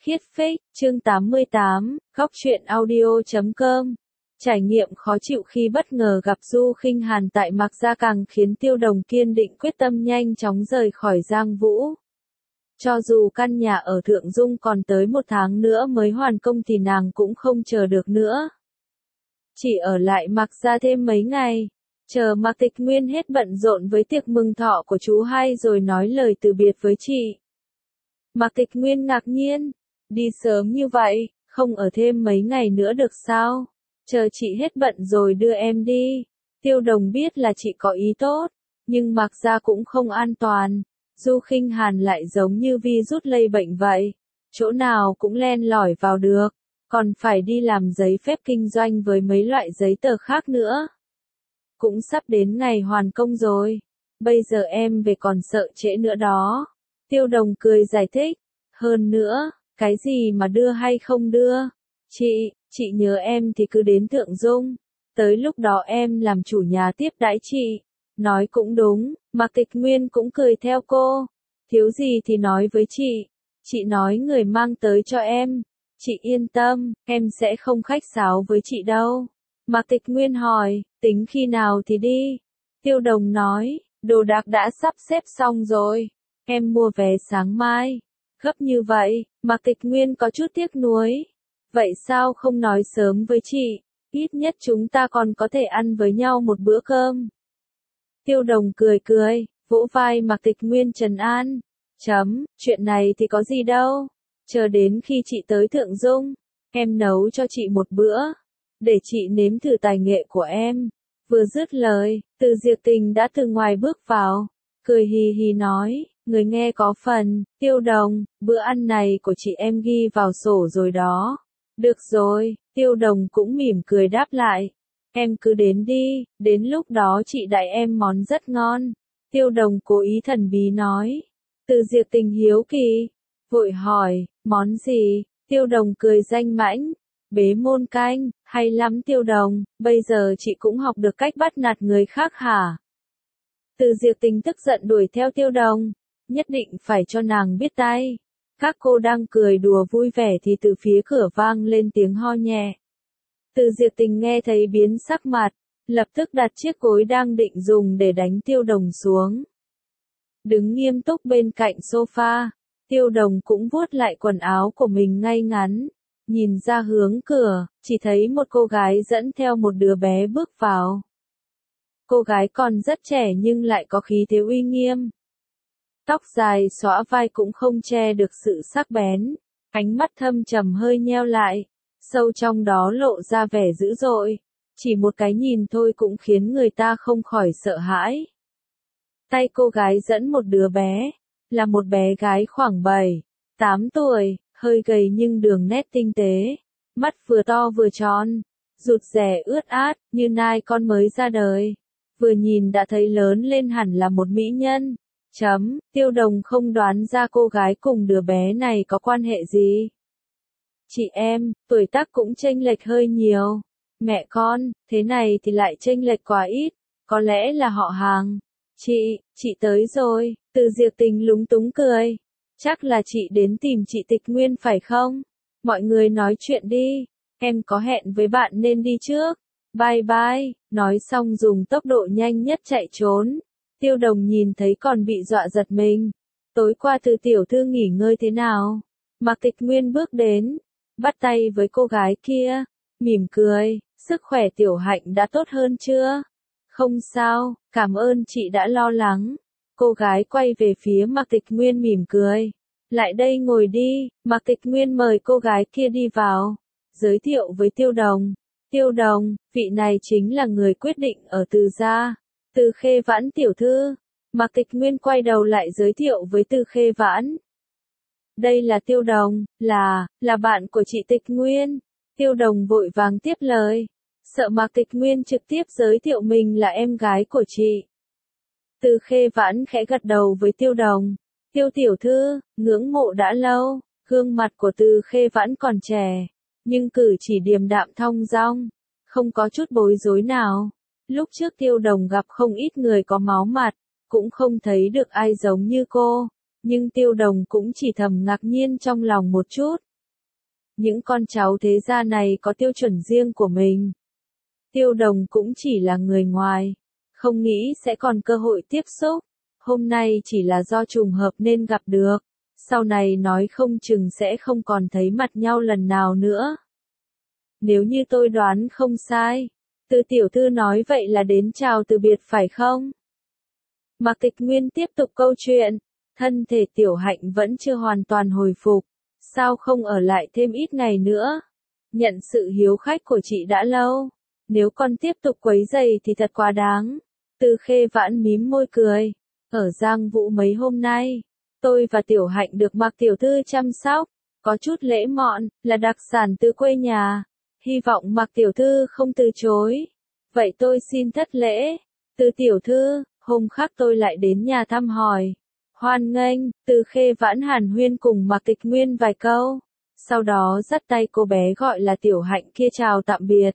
Khiết Phích, chương 88, góc truyện audio.com. Trải nghiệm khó chịu khi bất ngờ gặp Du Khinh Hàn tại Mạc Gia càng khiến Tiêu Đồng kiên định quyết tâm nhanh chóng rời khỏi Giang Vũ. Cho dù căn nhà ở Thượng Dung còn tới 1 tháng nữa mới hoàn công thì nàng cũng không chờ được nữa. Chỉ ở lại Mạc Gia thêm mấy ngày, chờ Mạc Tịch Nguyên hết bận rộn với tiệc mừng thọ của chú hai rồi nói lời từ biệt với chị. Mạc Tịch Nguyên ngạc nhiên, đi sớm như vậy, không ở thêm mấy ngày nữa được sao? Chờ chị hết bận rồi đưa em đi. Tiêu Đồng biết là chị có ý tốt, nhưng Mạc Gia cũng không an toàn. Du Khinh Hàn lại giống như virus lây bệnh vậy, chỗ nào cũng len lỏi vào được, còn phải đi làm giấy phép kinh doanh với mấy loại giấy tờ khác nữa. Cũng sắp đến ngày hoàn công rồi, bây giờ em về còn sợ trễ nữa đó. Tiêu Đồng cười giải thích, hơn nữa, cái gì mà đưa hay không đưa? Chị nhớ em thì cứ đến Thượng Dung, tới lúc đó em làm chủ nhà tiếp đãi chị. Nói cũng đúng, Mạc Tịch Nguyên cũng cười theo cô. Thiếu gì thì nói với chị nói người mang tới cho em. Chị yên tâm, em sẽ không khách sáo với chị đâu. Mạc Tịch Nguyên hỏi, tính khi nào thì đi? Tiêu Đồng nói, đồ đạc đã sắp xếp xong rồi. Em mua vé sáng mai. Gấp như vậy, Mạc Tịch Nguyên có chút tiếc nuối. Vậy sao không nói sớm với chị? Ít nhất chúng ta còn có thể ăn với nhau một bữa cơm. Tiêu Đồng cười, vỗ vai Mạc Tịch Nguyên trấn an. Chuyện này thì có gì đâu. Chờ đến khi chị tới Thượng Dung, em nấu cho chị một bữa, để chị nếm thử tài nghệ của em. Vừa dứt lời, Từ Diệp Tình đã từ ngoài bước vào, cười hì hì nói, người nghe có phần, Tiêu Đồng, bữa ăn này của chị em ghi vào sổ rồi đó. Được rồi, Tiêu Đồng cũng mỉm cười đáp lại. Em cứ đến đi, đến lúc đó chị đãi em món rất ngon. Tiêu Đồng cố ý thần bí nói. Từ Diệp Tình hiếu kỳ, vội hỏi, món gì? Tiêu Đồng cười danh mãnh. Bế môn canh, hay lắm Tiêu Đồng, bây giờ chị cũng học được cách bắt nạt người khác hả? Từ Diệp Tình tức giận đuổi theo Tiêu Đồng, nhất định phải cho nàng biết tay. Các cô đang cười đùa vui vẻ thì từ phía cửa vang lên tiếng ho nhẹ. Từ Diệp Tình nghe thấy biến sắc mặt, lập tức đặt chiếc cối đang định dùng để đánh Tiêu Đồng xuống. Đứng nghiêm túc bên cạnh sofa, Tiêu Đồng cũng vuốt lại quần áo của mình ngay ngắn, nhìn ra hướng cửa, chỉ thấy một cô gái dẫn theo một đứa bé bước vào. Cô gái còn rất trẻ nhưng lại có khí thế uy nghiêm. Tóc dài xõa vai cũng không che được sự sắc bén, ánh mắt thâm trầm hơi nheo lại, sâu trong đó lộ ra vẻ dữ dội, chỉ một cái nhìn thôi cũng khiến người ta không khỏi sợ hãi. Tay cô gái dẫn một đứa bé, là một bé gái khoảng 7-8 tuổi, hơi gầy nhưng đường nét tinh tế, mắt vừa to vừa tròn, rụt rè ướt át, như nai con mới ra đời. Vừa nhìn đã thấy lớn lên hẳn là một mỹ nhân. Tiêu Đồng không đoán ra cô gái cùng đứa bé này có quan hệ gì. Chị em, tuổi tác cũng chênh lệch hơi nhiều. Mẹ con, thế này thì lại chênh lệch quá ít, có lẽ là họ hàng. Chị tới rồi, Từ Diệp Tình lúng túng cười. Chắc là chị đến tìm chị Tịch Nguyên phải không? Mọi người nói chuyện đi, em có hẹn với bạn nên đi trước. Bye bye, nói xong dùng tốc độ nhanh nhất chạy trốn. Tiêu Đồng nhìn thấy còn bị dọa giật mình. Tối qua Từ tiểu thư nghỉ ngơi thế nào? Mạc Tịch Nguyên bước đến, bắt tay với cô gái kia, mỉm cười, sức khỏe Tiểu Hạnh đã tốt hơn chưa? Không sao, cảm ơn chị đã lo lắng. Cô gái quay về phía Mạc Tịch Nguyên mỉm cười. Lại đây ngồi đi, Mạc Tịch Nguyên mời cô gái kia đi vào, giới thiệu với Tiêu Đồng. Tiêu Đồng, vị này chính là người quyết định ở Từ gia, Từ Khê Vãn tiểu thư. Mạc Tịch Nguyên quay đầu lại giới thiệu với Từ Khê Vãn. Đây là Tiêu Đồng, là bạn của chị Tịch Nguyên. Tiêu Đồng vội vàng tiếp lời, sợ Mạc Tịch Nguyên trực tiếp giới thiệu mình là em gái của chị. Từ Khê Vãn khẽ gật đầu với Tiêu Đồng. Tiêu tiểu thư, ngưỡng mộ đã lâu. Gương mặt của Từ Khê Vãn còn trẻ, nhưng cử chỉ điềm đạm thong dong, không có chút bối rối nào. Lúc trước Tiêu Đồng gặp không ít người có máu mặt, cũng không thấy được ai giống như cô, nhưng Tiêu Đồng cũng chỉ thầm ngạc nhiên trong lòng một chút. Những con cháu thế gia này có tiêu chuẩn riêng của mình. Tiêu Đồng cũng chỉ là người ngoài, không nghĩ sẽ còn cơ hội tiếp xúc. Hôm nay chỉ là do trùng hợp nên gặp được, sau này nói không chừng sẽ không còn thấy mặt nhau lần nào nữa. Nếu như tôi đoán không sai, Từ tiểu thư nói vậy là đến chào từ biệt phải không? Mạc Tịch Nguyên tiếp tục câu chuyện, thân thể Tiểu Hạnh vẫn chưa hoàn toàn hồi phục, sao không ở lại thêm ít ngày nữa? Nhận sự hiếu khách của chị đã lâu, nếu con tiếp tục quấy rầy thì thật quá đáng. Từ Khê Vãn mím môi cười, ở Giang Vũ mấy hôm nay, tôi và Tiểu Hạnh được Mạc tiểu thư chăm sóc, có chút lễ mọn, là đặc sản từ quê nhà, hy vọng Mạc tiểu thư không từ chối. Vậy tôi xin thất lễ. Từ tiểu thư, hôm khác tôi lại đến nhà thăm hỏi. Hoan nghênh. Từ Khê Vãn hàn huyên cùng Mạc Tịch Nguyên vài câu, sau đó dắt tay cô bé gọi là Tiểu Hạnh kia chào tạm biệt.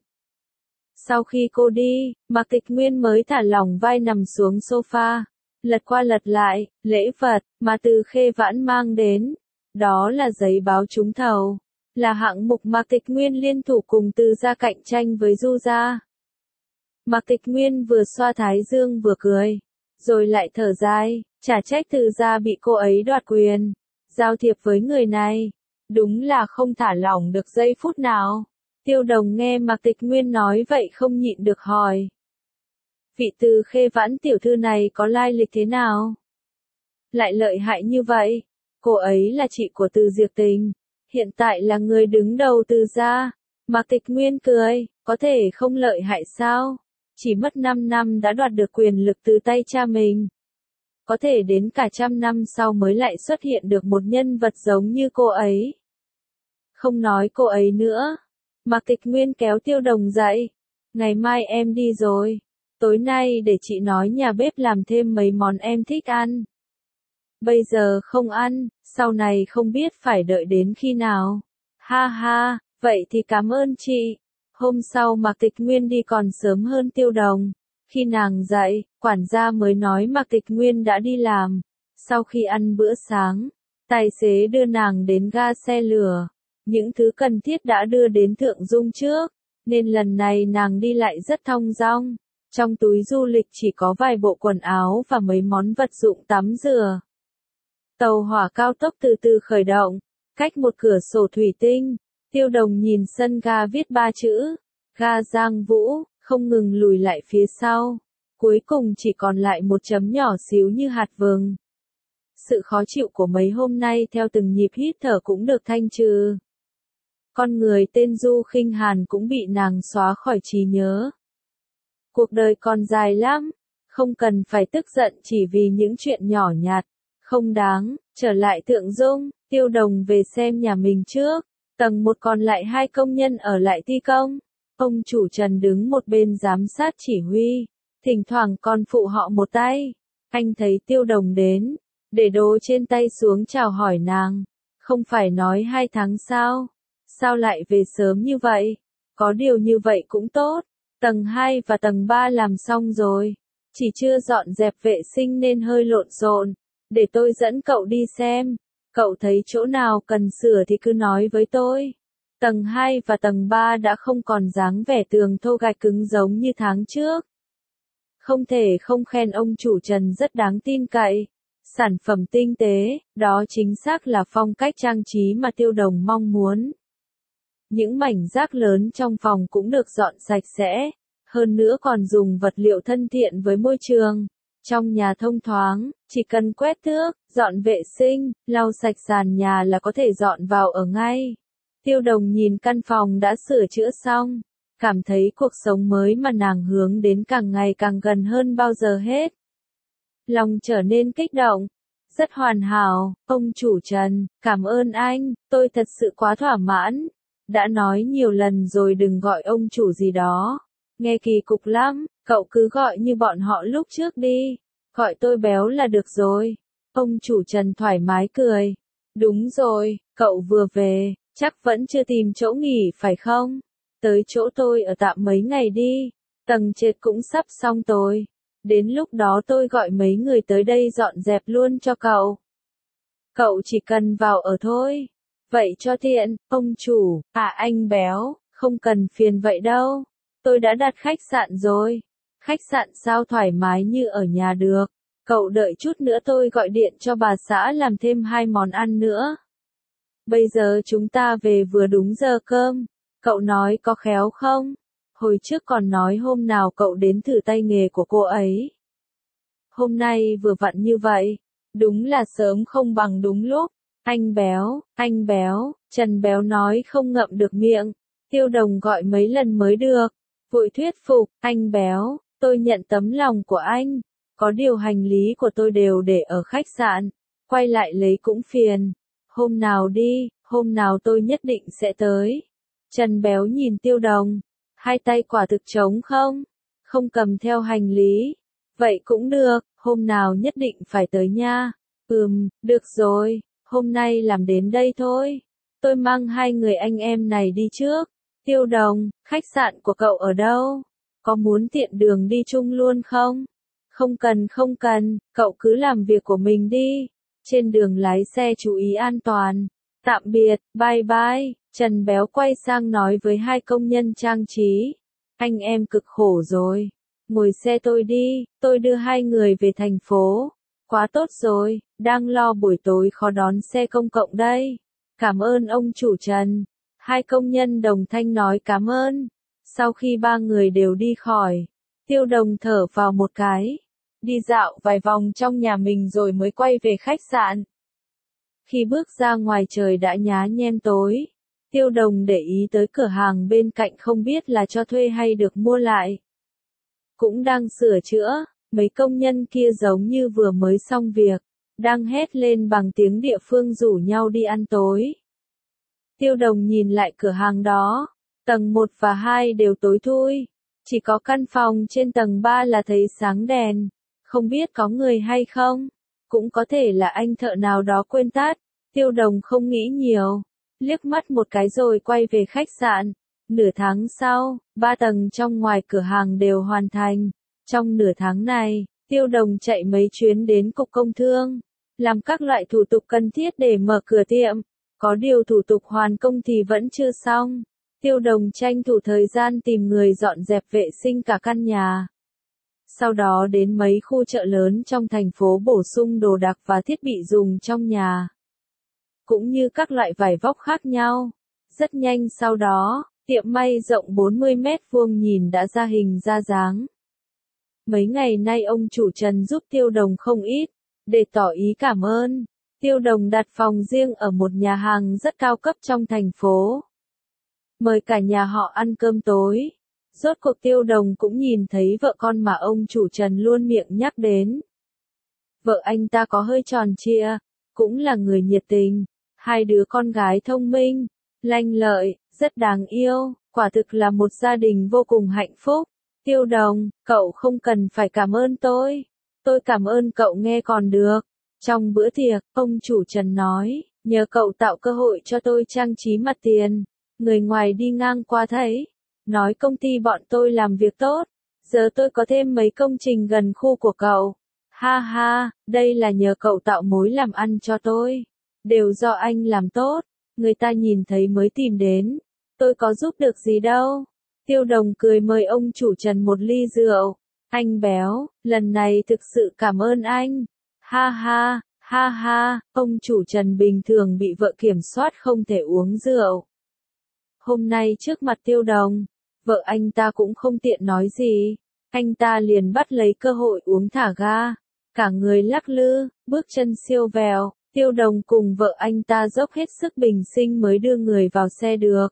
Sau khi cô đi, Mạc Tịch Nguyên mới thả lỏng vai nằm xuống sofa, lật qua lật lại, lễ vật mà Từ Khê Vãn mang đến. Đó là giấy báo trúng thầu, là hạng mục Mạc Tịch Nguyên liên thủ cùng Từ gia cạnh tranh với Du gia. Mạc Tịch Nguyên vừa xoa thái dương vừa cười, rồi lại thở dài, chả trách Từ gia bị cô ấy đoạt quyền giao thiệp với người này, đúng là không thả lỏng được giây phút nào. Tiêu Đồng nghe Mạc Tịch Nguyên nói vậy không nhịn được hỏi. Vị Từ Khê Vãn tiểu thư này có lai lịch thế nào? Lại lợi hại như vậy? Cô ấy là chị của Từ Diệp Tình, hiện tại là người đứng đầu Từ gia. Mạc Tịch Nguyên cười, có thể không lợi hại sao? Chỉ mất 5 năm đã đoạt được quyền lực từ tay cha mình. Có thể đến cả 100 năm sau mới lại xuất hiện được một nhân vật giống như cô ấy. Không nói cô ấy nữa. Mạc Tịch Nguyên kéo Tiêu Đồng dậy. Ngày mai em đi rồi. Tối nay để chị nói nhà bếp làm thêm mấy món em thích ăn. Bây giờ không ăn, sau này không biết phải đợi đến khi nào. Ha ha, vậy thì cảm ơn chị. Hôm sau Mạc Tịch Nguyên đi còn sớm hơn Tiêu Đồng. Khi nàng dậy, quản gia mới nói Mạc Tịch Nguyên đã đi làm. Sau khi ăn bữa sáng, tài xế đưa nàng đến ga xe lửa. Những thứ cần thiết đã đưa đến Thượng Dung trước, nên lần này nàng đi lại rất thong dong. Trong túi du lịch chỉ có vài bộ quần áo và mấy món vật dụng tắm rửa. Tàu hỏa cao tốc từ từ khởi động, cách một cửa sổ thủy tinh, Tiêu Đồng nhìn sân ga viết 3 chữ, ga Giang Vũ, không ngừng lùi lại phía sau. Cuối cùng chỉ còn lại một chấm nhỏ xíu như hạt vừng. Sự khó chịu của mấy hôm nay theo từng nhịp hít thở cũng được thanh trừ. Con người tên Du Khinh Hàn cũng bị nàng xóa khỏi trí nhớ. Cuộc đời còn dài lắm, không cần phải tức giận chỉ vì những chuyện nhỏ nhặt, không đáng. Trở lại Thượng Dung, Tiêu Đồng về xem nhà mình trước. Tầng 1 còn lại 2 công nhân ở lại thi công. Ông chủ Trần đứng một bên giám sát chỉ huy, thỉnh thoảng còn phụ họ một tay. Anh thấy Tiêu Đồng đến, để đồ trên tay xuống chào hỏi nàng. Không phải nói 2 tháng sao? Sao lại về sớm như vậy? Có điều như vậy cũng tốt. Tầng 2 và tầng 3 làm xong rồi. Chỉ chưa dọn dẹp vệ sinh nên hơi lộn xộn. Để tôi dẫn cậu đi xem. Cậu thấy chỗ nào cần sửa thì cứ nói với tôi. Tầng 2 và tầng 3 đã không còn dáng vẻ tường thô gạch cứng giống như tháng trước. Không thể không khen ông chủ Trần rất đáng tin cậy. Sản phẩm tinh tế, đó chính xác là phong cách trang trí mà Tiêu Đồng mong muốn. Những mảnh rác lớn trong phòng cũng được dọn sạch sẽ, hơn nữa còn dùng vật liệu thân thiện với môi trường. Trong nhà thông thoáng, chỉ cần quét thước, dọn vệ sinh, lau sạch sàn nhà là có thể dọn vào ở ngay. Tiêu Đồng nhìn căn phòng đã sửa chữa xong, cảm thấy cuộc sống mới mà nàng hướng đến càng ngày càng gần hơn bao giờ hết. Lòng trở nên kích động. Rất hoàn hảo, ông chủ Trần, cảm ơn anh, tôi thật sự quá thỏa mãn. Đã nói nhiều lần rồi đừng gọi ông chủ gì đó. Nghe kỳ cục lắm, cậu cứ gọi như bọn họ lúc trước đi. Gọi tôi béo là được rồi. Ông chủ Trần thoải mái cười. Đúng rồi, cậu vừa về, chắc vẫn chưa tìm chỗ nghỉ phải không? Tới chỗ tôi ở tạm mấy ngày đi. Tầng trệt cũng sắp xong rồi. Đến lúc đó tôi gọi mấy người tới đây dọn dẹp luôn cho cậu. Cậu chỉ cần vào ở thôi. Vậy cho tiện, ông chủ, anh béo, không cần phiền vậy đâu. Tôi đã đặt khách sạn rồi. Khách sạn sao thoải mái như ở nhà được. Cậu đợi chút nữa tôi gọi điện cho bà xã làm thêm 2 món ăn nữa. Bây giờ chúng ta về vừa đúng giờ cơm. Cậu nói có khéo không? Hồi trước còn nói hôm nào cậu đến thử tay nghề của cô ấy. Hôm nay vừa vặn như vậy. Đúng là sớm không bằng đúng lúc. Anh béo, Trần Béo nói không ngậm được miệng. Tiêu Đồng gọi mấy lần mới được. Vội thuyết phục, anh béo, tôi nhận tấm lòng của anh. Có điều hành lý của tôi đều để ở khách sạn. Quay lại lấy cũng phiền. Hôm nào đi, hôm nào tôi nhất định sẽ tới. Trần Béo nhìn Tiêu Đồng. Hai tay quả thực trống không? Không cầm theo hành lý. Vậy cũng được, hôm nào nhất định phải tới nha. Được rồi, hôm nay làm đến đây thôi. Tôi mang 2 người anh em này đi trước. Tiêu Đồng, khách sạn của cậu ở đâu? Có muốn tiện đường đi chung luôn không? Không cần, cậu cứ làm việc của mình đi. Trên đường lái xe chú ý an toàn. Tạm biệt, bye bye. Trần Béo quay sang nói với 2 công nhân trang trí. Anh em cực khổ rồi. Ngồi xe tôi đi, tôi đưa 2 người về thành phố. Quá tốt rồi, đang lo buổi tối khó đón xe công cộng đây. Cảm ơn ông chủ Trần. 2 công nhân đồng thanh nói cảm ơn. Sau khi 3 người đều đi khỏi, Tiêu Đồng thở vào một cái. Đi dạo vài vòng trong nhà mình rồi mới quay về khách sạn. Khi bước ra ngoài trời đã nhá nhem tối. Tiêu Đồng để ý tới cửa hàng bên cạnh không biết là cho thuê hay được mua lại. Cũng đang sửa chữa, mấy công nhân kia giống như vừa mới xong việc, đang hét lên bằng tiếng địa phương rủ nhau đi ăn tối. Tiêu Đồng nhìn lại cửa hàng đó, tầng 1 và 2 đều tối thui, chỉ có căn phòng trên tầng 3 là thấy sáng đèn, không biết có người hay không, cũng có thể là anh thợ nào đó quên tắt. Tiêu Đồng không nghĩ nhiều, liếc mắt một cái rồi quay về khách sạn. Nửa tháng sau, 3 tầng trong ngoài cửa hàng đều hoàn thành. Trong nửa tháng này, Tiêu Đồng chạy mấy chuyến đến Cục Công Thương, làm các loại thủ tục cần thiết để mở cửa tiệm. Có điều thủ tục hoàn công thì vẫn chưa xong. Tiêu Đồng tranh thủ thời gian tìm người dọn dẹp vệ sinh cả căn nhà. Sau đó đến mấy khu chợ lớn trong thành phố bổ sung đồ đạc và thiết bị dùng trong nhà, cũng như các loại vải vóc khác nhau. Rất nhanh sau đó, tiệm may rộng 40 mét vuông nhìn đã ra hình ra dáng. Mấy ngày nay ông chủ Trần giúp Tiêu Đồng không ít, để tỏ ý cảm ơn. Tiêu Đồng đặt phòng riêng ở một nhà hàng rất cao cấp trong thành phố. Mời cả nhà họ ăn cơm tối. Rốt cuộc Tiêu Đồng cũng nhìn thấy vợ con mà ông chủ Trần luôn miệng nhắc đến. Vợ anh ta có hơi tròn trịa, cũng là người nhiệt tình. 2 đứa con gái thông minh, lanh lợi, rất đáng yêu, quả thực là một gia đình vô cùng hạnh phúc. Tiêu Đồng, cậu không cần phải cảm ơn tôi cảm ơn cậu nghe còn được. Trong bữa tiệc, ông chủ Trần nói, nhờ cậu tạo cơ hội cho tôi trang trí mặt tiền. Người ngoài đi ngang qua thấy, nói công ty bọn tôi làm việc tốt, giờ tôi có thêm mấy công trình gần khu của cậu. Ha ha, đây là nhờ cậu tạo mối làm ăn cho tôi. Đều do anh làm tốt, người ta nhìn thấy mới tìm đến. Tôi có giúp được gì đâu. Tiêu Đồng cười mời ông chủ Trần một ly rượu. Anh béo, lần này thực sự cảm ơn anh. Ha ha, ông chủ Trần bình thường bị vợ kiểm soát không thể uống rượu. Hôm nay trước mặt Tiêu Đồng, vợ anh ta cũng không tiện nói gì. Anh ta liền bắt lấy cơ hội uống thả ga. Cả người lắc lư, bước chân siêu vẹo. Tiêu Đồng cùng vợ anh ta dốc hết sức bình sinh mới đưa người vào xe được.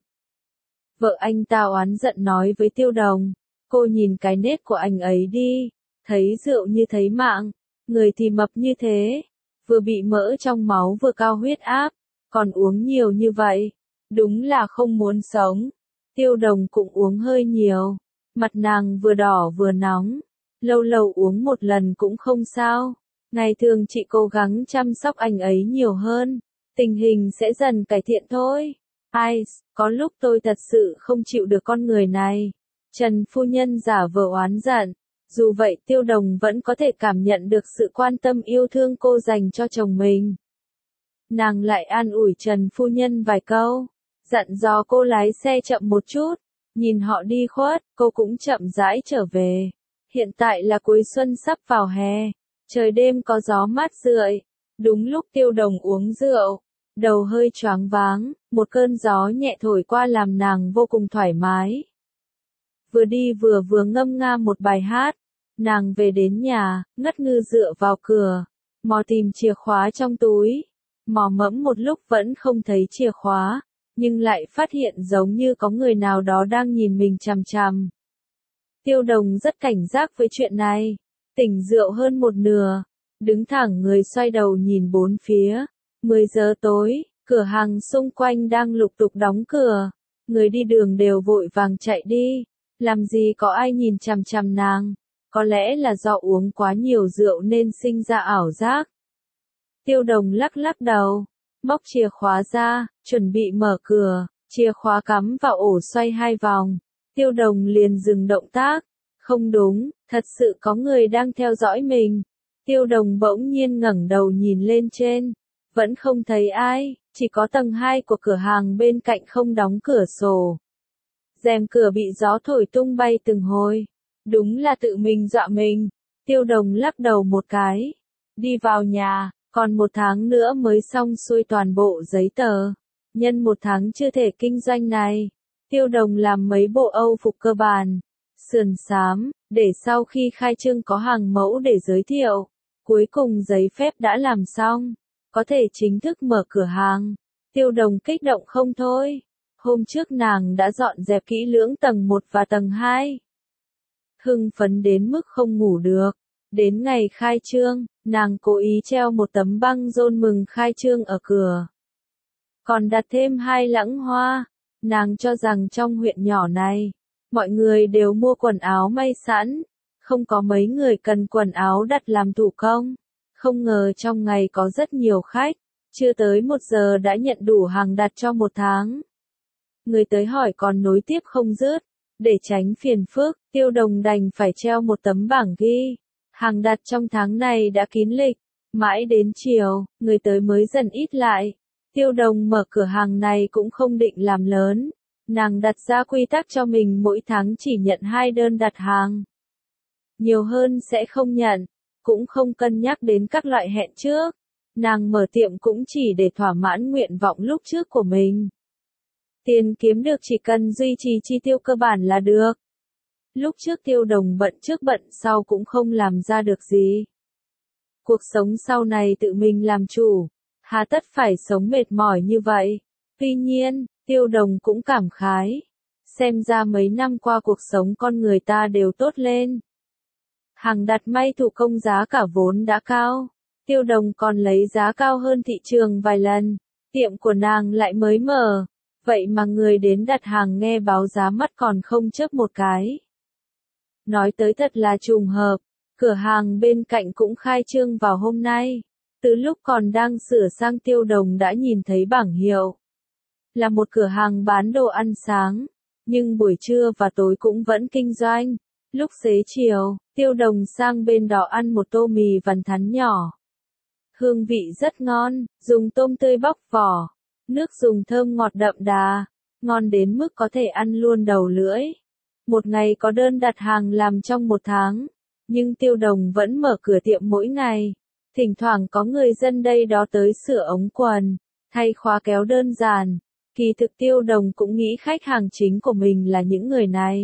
Vợ anh ta oán giận nói với Tiêu Đồng, cô nhìn cái nết của anh ấy đi, thấy rượu như thấy mạng, người thì mập như thế, vừa bị mỡ trong máu vừa cao huyết áp, còn uống nhiều như vậy, đúng là không muốn sống. Tiêu Đồng cũng uống hơi nhiều, mặt nàng vừa đỏ vừa nóng, lâu lâu uống một lần cũng không sao. Ngày thường chị cố gắng chăm sóc anh ấy nhiều hơn, tình hình sẽ dần cải thiện thôi. Ai, có lúc tôi thật sự không chịu được con người này. Trần phu nhân giả vờ oán giận, dù vậy Tiêu Đồng vẫn có thể cảm nhận được sự quan tâm yêu thương cô dành cho chồng mình. Nàng lại an ủi Trần phu nhân vài câu, dặn dò cô lái xe chậm một chút, nhìn họ đi khuất, cô cũng chậm rãi trở về. Hiện tại là cuối xuân sắp vào hè, trời đêm có gió mát rượi, đúng lúc Tiêu Đồng uống rượu, đầu hơi choáng váng, một cơn gió nhẹ thổi qua làm nàng vô cùng thoải mái. Vừa đi vừa ngâm nga một bài hát, nàng về đến nhà, ngất ngư dựa vào cửa, mò tìm chìa khóa trong túi, mò mẫm một lúc vẫn không thấy chìa khóa, nhưng lại phát hiện giống như có người nào đó đang nhìn mình chằm chằm. Tiêu Đồng rất cảnh giác với chuyện này, tỉnh rượu hơn một nửa, đứng thẳng người xoay đầu nhìn bốn phía. 10 giờ tối, cửa hàng xung quanh đang lục tục đóng cửa, người đi đường đều vội vàng chạy đi, làm gì có ai nhìn chằm chằm nàng, có lẽ là do uống quá nhiều rượu nên sinh ra ảo giác. Tiêu Đồng lắc lắc đầu, móc chìa khóa ra, chuẩn bị mở cửa, chìa khóa cắm vào ổ xoay 2 vòng. Tiêu Đồng liền dừng động tác, không đúng, thật sự có người đang theo dõi mình. Tiêu Đồng bỗng nhiên ngẩng đầu nhìn lên trên, vẫn không thấy ai, chỉ có tầng 2 của cửa hàng bên cạnh không đóng cửa sổ. Rèm cửa bị gió thổi tung bay từng hồi, đúng là tự mình dọa mình. Tiêu Đồng lắc đầu một cái, đi vào nhà, còn 1 tháng nữa mới xong xuôi toàn bộ giấy tờ. Nhân 1 tháng chưa thể kinh doanh này, Tiêu Đồng làm mấy bộ âu phục cơ bản, sườn xám, để sau khi khai trương có hàng mẫu để giới thiệu. Cuối cùng giấy phép đã làm xong, có thể chính thức mở cửa hàng. Tiêu Đồng kích động không thôi. Hôm trước nàng đã dọn dẹp kỹ lưỡng tầng 1 và tầng 2. Hưng phấn đến mức không ngủ được. Đến ngày khai trương, nàng cố ý treo một tấm băng rôn mừng khai trương ở cửa. Còn đặt thêm 2 lẵng hoa. Nàng cho rằng trong huyện nhỏ này, mọi người đều mua quần áo may sẵn, không có mấy người cần quần áo đặt làm thủ công. Không ngờ trong ngày có rất nhiều khách, chưa tới 1 giờ đã nhận đủ hàng đặt cho 1 tháng. Người tới hỏi còn nối tiếp không dứt, để tránh phiền phức, Tiêu Đồng đành phải treo một tấm bảng ghi. Hàng đặt trong tháng này đã kín lịch, mãi đến chiều, người tới mới dần ít lại. Tiêu Đồng mở cửa hàng này cũng không định làm lớn, nàng đặt ra quy tắc cho mình mỗi tháng chỉ nhận 2 đơn đặt hàng. Nhiều hơn sẽ không nhận, cũng không cân nhắc đến các loại hẹn trước. Nàng mở tiệm cũng chỉ để thỏa mãn nguyện vọng lúc trước của mình. Tiền kiếm được chỉ cần duy trì chi tiêu cơ bản là được. Lúc trước Tiêu Đồng bận trước bận sau cũng không làm ra được gì. Cuộc sống sau này tự mình làm chủ, hà tất phải sống mệt mỏi như vậy. Tuy nhiên, Tiêu Đồng cũng cảm khái. Xem ra mấy năm qua cuộc sống con người ta đều tốt lên. Hàng đặt may thủ công giá cả vốn đã cao. Tiêu Đồng còn lấy giá cao hơn thị trường vài lần. Tiệm của nàng lại mới mở. Vậy mà người đến đặt hàng nghe báo giá mắt còn không chớp một cái. Nói tới thật là trùng hợp. Cửa hàng bên cạnh cũng khai trương vào hôm nay. Từ lúc còn đang sửa sang Tiêu Đồng đã nhìn thấy bảng hiệu. Là một cửa hàng bán đồ ăn sáng. Nhưng buổi trưa và tối cũng vẫn kinh doanh. Lúc xế chiều, Tiêu Đồng sang bên đó ăn một tô mì vằn thắn nhỏ. Hương vị rất ngon, dùng tôm tươi bóc vỏ. Nước dùng thơm ngọt đậm đà, ngon đến mức có thể ăn luôn đầu lưỡi. Một ngày có đơn đặt hàng làm trong 1 tháng, nhưng Tiêu Đồng vẫn mở cửa tiệm mỗi ngày. Thỉnh thoảng có người dân đây đó tới sửa ống quần, thay khóa kéo đơn giản. Kỳ thực Tiêu Đồng cũng nghĩ khách hàng chính của mình là những người này.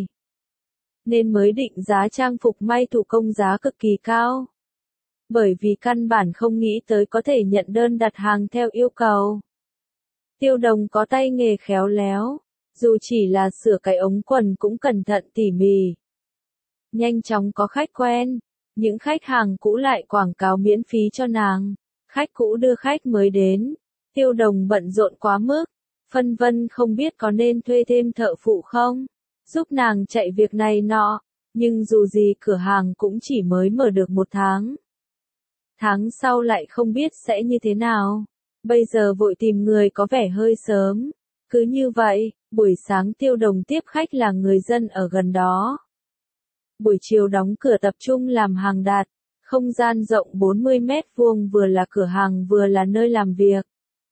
Nên mới định giá trang phục may thủ công giá cực kỳ cao. Bởi vì căn bản không nghĩ tới có thể nhận đơn đặt hàng theo yêu cầu. Tiêu Đồng có tay nghề khéo léo, dù chỉ là sửa cái ống quần cũng cẩn thận tỉ mỉ. Nhanh chóng có khách quen, những khách hàng cũ lại quảng cáo miễn phí cho nàng, khách cũ đưa khách mới đến. Tiêu Đồng bận rộn quá mức, phân vân không biết có nên thuê thêm thợ phụ không, giúp nàng chạy việc này nọ, nhưng dù gì cửa hàng cũng chỉ mới mở được 1 tháng. Tháng sau lại không biết sẽ như thế nào. Bây giờ vội tìm người có vẻ hơi sớm. Cứ như vậy, buổi sáng Tiêu Đồng tiếp khách là người dân ở gần đó. Buổi chiều đóng cửa tập trung làm hàng đặt. Không gian rộng 40 mét vuông vừa là cửa hàng vừa là nơi làm việc.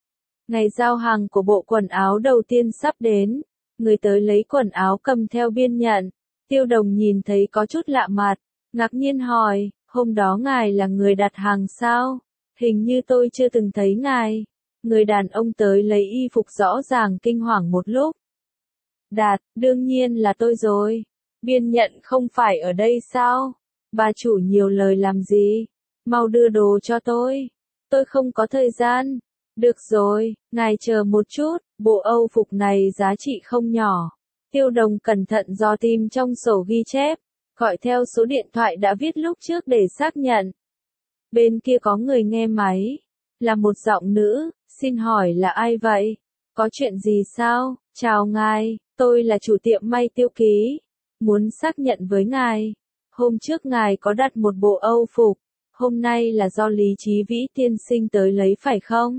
Ngày giao hàng của bộ quần áo đầu tiên sắp đến. Người tới lấy quần áo cầm theo biên nhận. Tiêu Đồng nhìn thấy có chút lạ mặt, ngạc nhiên hỏi, hôm đó ngài là người đặt hàng sao? Hình như tôi chưa từng thấy ngài. Người đàn ông tới lấy y phục rõ ràng kinh hoàng một lúc. Đương nhiên là tôi rồi. Biên nhận không phải ở đây sao? Bà chủ nhiều lời làm gì? Mau đưa đồ cho tôi. Tôi không có thời gian. Được rồi, ngài chờ một chút, bộ Âu phục này giá trị không nhỏ. Tiêu Đồng cẩn thận dò tìm trong sổ ghi chép, gọi theo số điện thoại đã viết lúc trước để xác nhận. Bên kia có người nghe máy, là một giọng nữ, xin hỏi là ai vậy? Có chuyện gì sao? Chào ngài, tôi là chủ tiệm may Tiêu Ký, muốn xác nhận với ngài. Hôm trước ngài có đặt một bộ Âu phục, hôm nay là do Lý Chí Vĩ tiên sinh tới lấy phải không?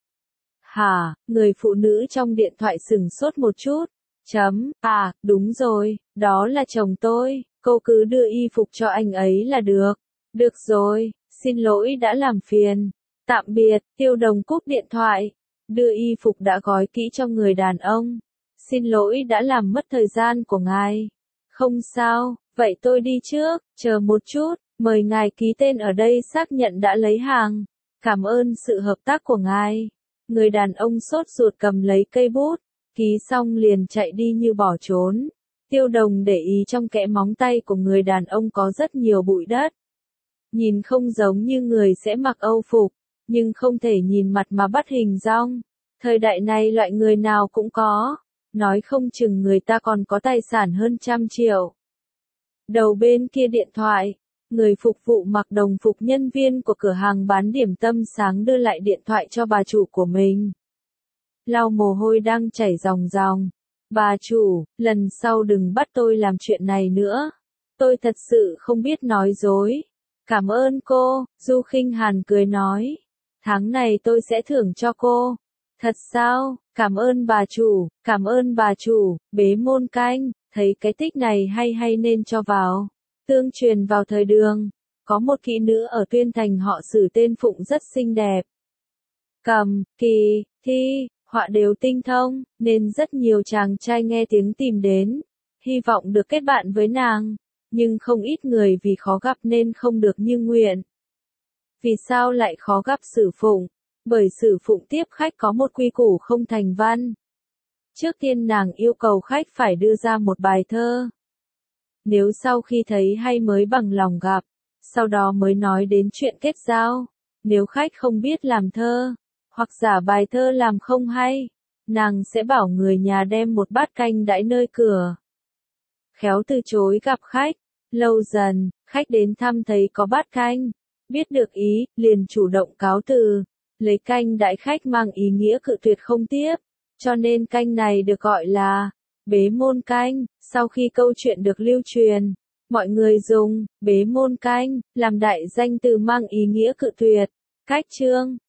Hả, người phụ nữ trong điện thoại sửng sốt một chút. Đúng rồi, đó là chồng tôi, cô cứ đưa y phục cho anh ấy là được. Được rồi, xin lỗi đã làm phiền. Tạm biệt, Tiêu Đồng cúp điện thoại. Đưa y phục đã gói kỹ cho người đàn ông. Xin lỗi đã làm mất thời gian của ngài. Không sao, vậy tôi đi trước, chờ một chút, mời ngài ký tên ở đây xác nhận đã lấy hàng. Cảm ơn sự hợp tác của ngài. Người đàn ông sốt ruột cầm lấy cây bút, ký xong liền chạy đi như bỏ trốn. Tiêu Đồng để ý trong kẽ móng tay của người đàn ông có rất nhiều bụi đất. Nhìn không giống như người sẽ mặc Âu phục, nhưng không thể nhìn mặt mà bắt hình dong. Thời đại này loại người nào cũng có, nói không chừng người ta còn có tài sản hơn 100 triệu. Đầu bên kia điện thoại, người phục vụ mặc đồng phục nhân viên của cửa hàng bán điểm tâm sáng đưa lại điện thoại cho bà chủ của mình. Lau mồ hôi đang chảy ròng ròng. Bà chủ, lần sau đừng bắt tôi làm chuyện này nữa. Tôi thật sự không biết nói dối. Cảm ơn cô, Du Khinh Hàn cười nói. Tháng này tôi sẽ thưởng cho cô. Thật sao, cảm ơn bà chủ, bế môn canh, thấy cái tích này hay nên cho vào. Tương truyền vào thời Đường, có một kỹ nữ ở Tuyên Thành họ Sử tên Phụng rất xinh đẹp. Cầm, kỳ, thi, họa đều tinh thông, nên rất nhiều chàng trai nghe tiếng tìm đến, hy vọng được kết bạn với nàng, nhưng không ít người vì khó gặp nên không được như nguyện. Vì sao lại khó gặp Sử Phụng? Bởi Sử Phụng tiếp khách có một quy củ không thành văn. Trước tiên nàng yêu cầu khách phải đưa ra một bài thơ. Nếu sau khi thấy hay mới bằng lòng gặp, sau đó mới nói đến chuyện kết giao. Nếu khách không biết làm thơ, hoặc giả bài thơ làm không hay, nàng sẽ bảo người nhà đem một bát canh đãi nơi cửa. Khéo từ chối gặp khách, lâu dần, khách đến thăm thấy có bát canh, biết được ý, liền chủ động cáo từ, lấy canh đãi khách mang ý nghĩa cự tuyệt không tiếp, cho nên canh này được gọi là bế môn canh. Sau khi câu chuyện được lưu truyền, mọi người dùng bế môn canh làm đại danh từ mang ý nghĩa cự tuyệt. Cách chương